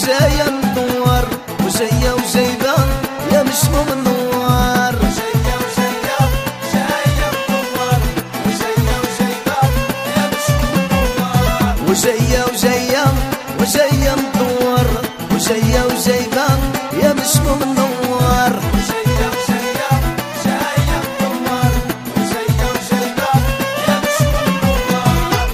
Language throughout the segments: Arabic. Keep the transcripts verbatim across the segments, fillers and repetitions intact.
وجاية مدور وجاية وجايبة يا مشموم النوار. وجاية وجاية جاية مدور وجاية وجايبة يا مشموم النوار. وجاية وجاية وجاية مدور وجاية وجايبة يا مشموم النوار. وجاية وجاية جاية مدور وجاية وجايبة يا مشموم النوار.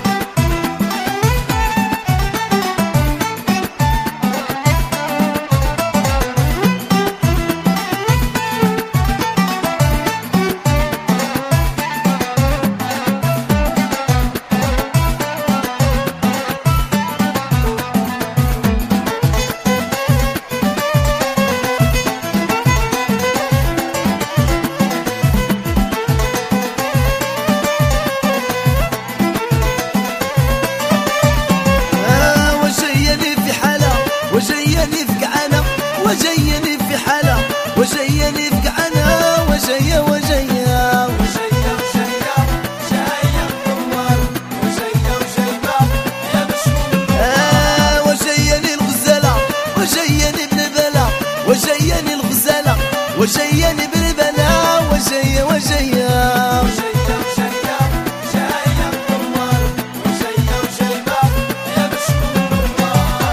وجايني في قعانة وجايني في حالة وجايني في قعانة وجاية وجاية وجاية وجاية جاية مدور وجاية وجايبة يا مشموم النوار. وجايني الغزالة وجايني بلبلة وجايني الغزالة وجايني بلبلة وجاية وجاية وجاية وجاية جاية مدور وجاية وجايبة يا مشموم النوار.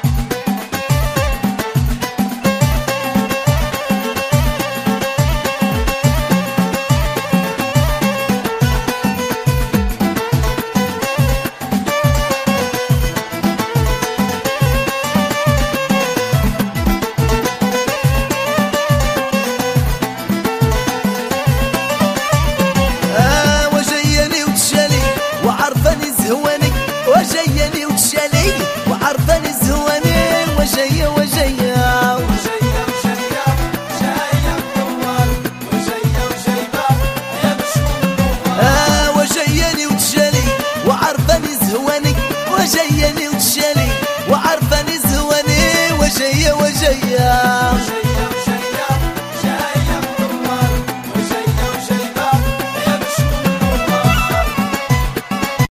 وجايني وتشالي وعرفاني زهواني وجاية وجاية وجاية وجاية جاية مدور وجاية وجايبة يا مشموم النوار. وجايني وتشالي وعرفاني زهواني وجايني وتشالي وعرفاني زهواني وجاية وجاية